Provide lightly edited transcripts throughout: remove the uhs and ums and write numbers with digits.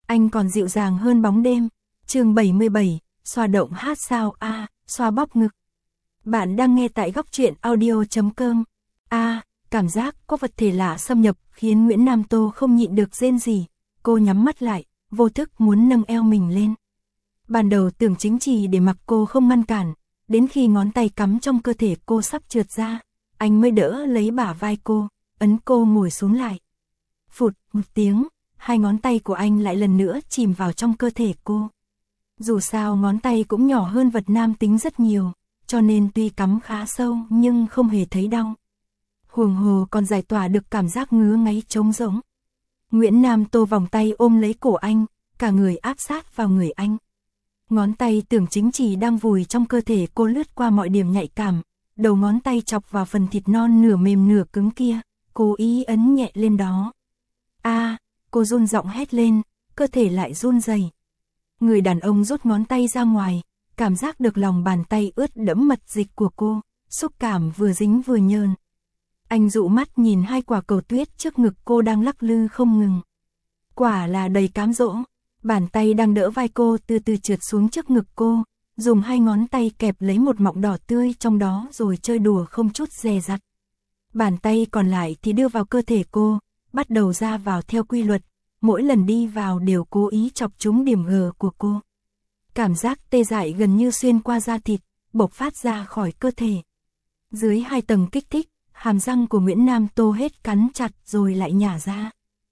anh còn dịu dàng hơn bóng đêm. Chương 77, xoa động hát sao a, xoa bóp ngực. Bạn đang nghe tại góc truyện audio.com. Cảm giác có vật thể lạ xâm nhập khiến Nguyễn Nam Tô không nhịn được rên rỉ. Cô nhắm mắt lại, vô thức muốn nâng eo mình lên. Ban đầu Tưởng Chính Trì để mặc cô không ngăn cản, đến khi ngón tay cắm trong cơ thể cô sắp trượt ra, anh mới đỡ lấy bả vai cô, ấn cô ngồi xuống lại. Phụt một tiếng, hai ngón tay của anh lại lần nữa chìm vào trong cơ thể cô. Dù sao ngón tay cũng nhỏ hơn vật nam tính rất nhiều, cho nên tuy cắm khá sâu nhưng không hề thấy đau. Huống hồ còn giải tỏa được cảm giác ngứa ngáy trống rỗng. Nguyễn Nam Tô vòng tay ôm lấy cổ anh, cả người áp sát vào người anh. Ngón tay Tưởng Chính Trì đang vùi trong cơ thể cô lướt qua mọi điểm nhạy cảm, đầu ngón tay chọc vào phần thịt non nửa mềm nửa cứng kia, cố ý ấn nhẹ lên đó. Cô run giọng hét lên, cơ thể lại run rẩy. Người đàn ông rút ngón tay ra ngoài, cảm giác được lòng bàn tay ướt đẫm mật dịch của cô, xúc cảm vừa dính vừa nhờn. Anh dụ mắt nhìn hai quả cầu tuyết trước ngực cô đang lắc lư không ngừng. Quả là đầy cám dỗ, bàn tay đang đỡ vai cô từ từ trượt xuống trước ngực cô, dùng hai ngón tay kẹp lấy một mọng đỏ tươi trong đó rồi chơi đùa không chút dè dặt. Bàn tay còn lại thì đưa vào cơ thể cô, bắt đầu ra vào theo quy luật, mỗi lần đi vào đều cố ý chọc trúng điểm G của cô. Cảm giác tê dại gần như xuyên qua da thịt, bộc phát ra khỏi cơ thể. Dưới hai tầng kích thích, hàm răng của Nguyễn Nam Tô hết cắn chặt rồi lại nhả ra.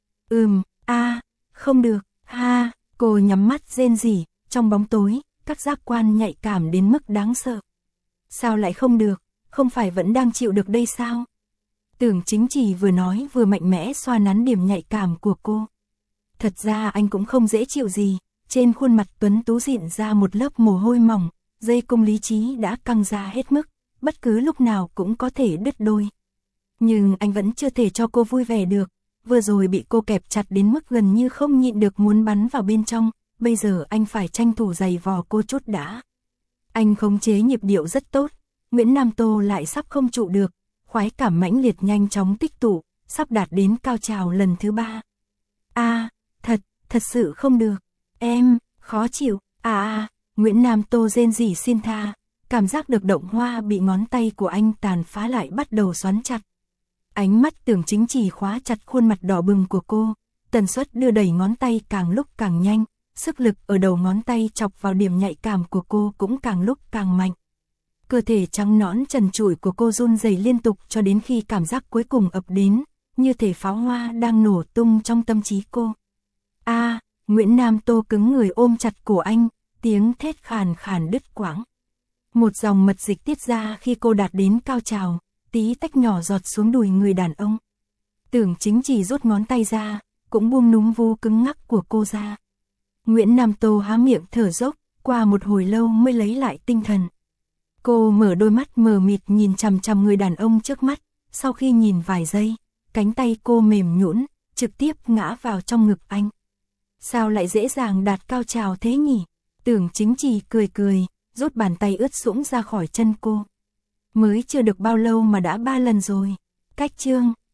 Không được, cô nhắm mắt rên rỉ, trong bóng tối, các giác quan nhạy cảm đến mức đáng sợ. Sao lại không được, không phải vẫn đang chịu được đây sao? Tưởng Chính Trì vừa nói vừa mạnh mẽ xoa nắn điểm nhạy cảm của cô. Thật ra anh cũng không dễ chịu gì, trên khuôn mặt tuấn tú dịn ra một lớp mồ hôi mỏng, dây cung lý trí đã căng ra hết mức, bất cứ lúc nào cũng có thể đứt đôi. Nhưng anh vẫn chưa thể cho cô vui vẻ được, vừa rồi bị cô kẹp chặt đến mức gần như không nhịn được muốn bắn vào bên trong, bây giờ anh phải tranh thủ giày vò cô chút đã. Anh khống chế nhịp điệu rất tốt, Nguyễn Nam Tô lại sắp không trụ được, khoái cảm mãnh liệt nhanh chóng tích tụ, sắp đạt đến cao trào lần thứ 3. Thật sự không được, em, khó chịu, Nguyễn Nam Tô rên rỉ xin tha, cảm giác được động hoa bị ngón tay của anh tàn phá lại bắt đầu xoắn chặt. Ánh mắt Tưởng Chính Trì khóa chặt khuôn mặt đỏ bừng của cô, tần suất đưa đẩy ngón tay càng lúc càng nhanh, sức lực ở đầu ngón tay chọc vào điểm nhạy cảm của cô cũng càng lúc càng mạnh. Cơ thể trắng nõn trần trụi của cô run rẩy liên tục cho đến khi cảm giác cuối cùng ập đến, như thể pháo hoa đang nổ tung trong tâm trí cô. Nguyễn Nam Tô cứng người ôm chặt cổ anh, tiếng thét khàn khàn đứt quãng. Một dòng mật dịch tiết ra khi cô đạt đến cao trào, tí tách nhỏ giọt xuống đùi người đàn ông. Tưởng Chính Trì rút ngón tay ra, cũng buông núm vú cứng ngắc của cô ra. Nguyễn Nam Tô há miệng thở dốc, qua một hồi lâu mới lấy lại tinh thần. Cô mở đôi mắt mờ mịt nhìn chằm chằm người đàn ông trước mắt, sau khi nhìn vài giây, cánh tay cô mềm nhũn, trực tiếp ngã vào trong ngực anh. Sao lại dễ dàng đạt cao trào thế nhỉ? Tưởng Chính Trì cười, rút bàn tay ướt sũng ra khỏi chân cô. Mới chưa được bao lâu mà đã 3 lần rồi. Cách chương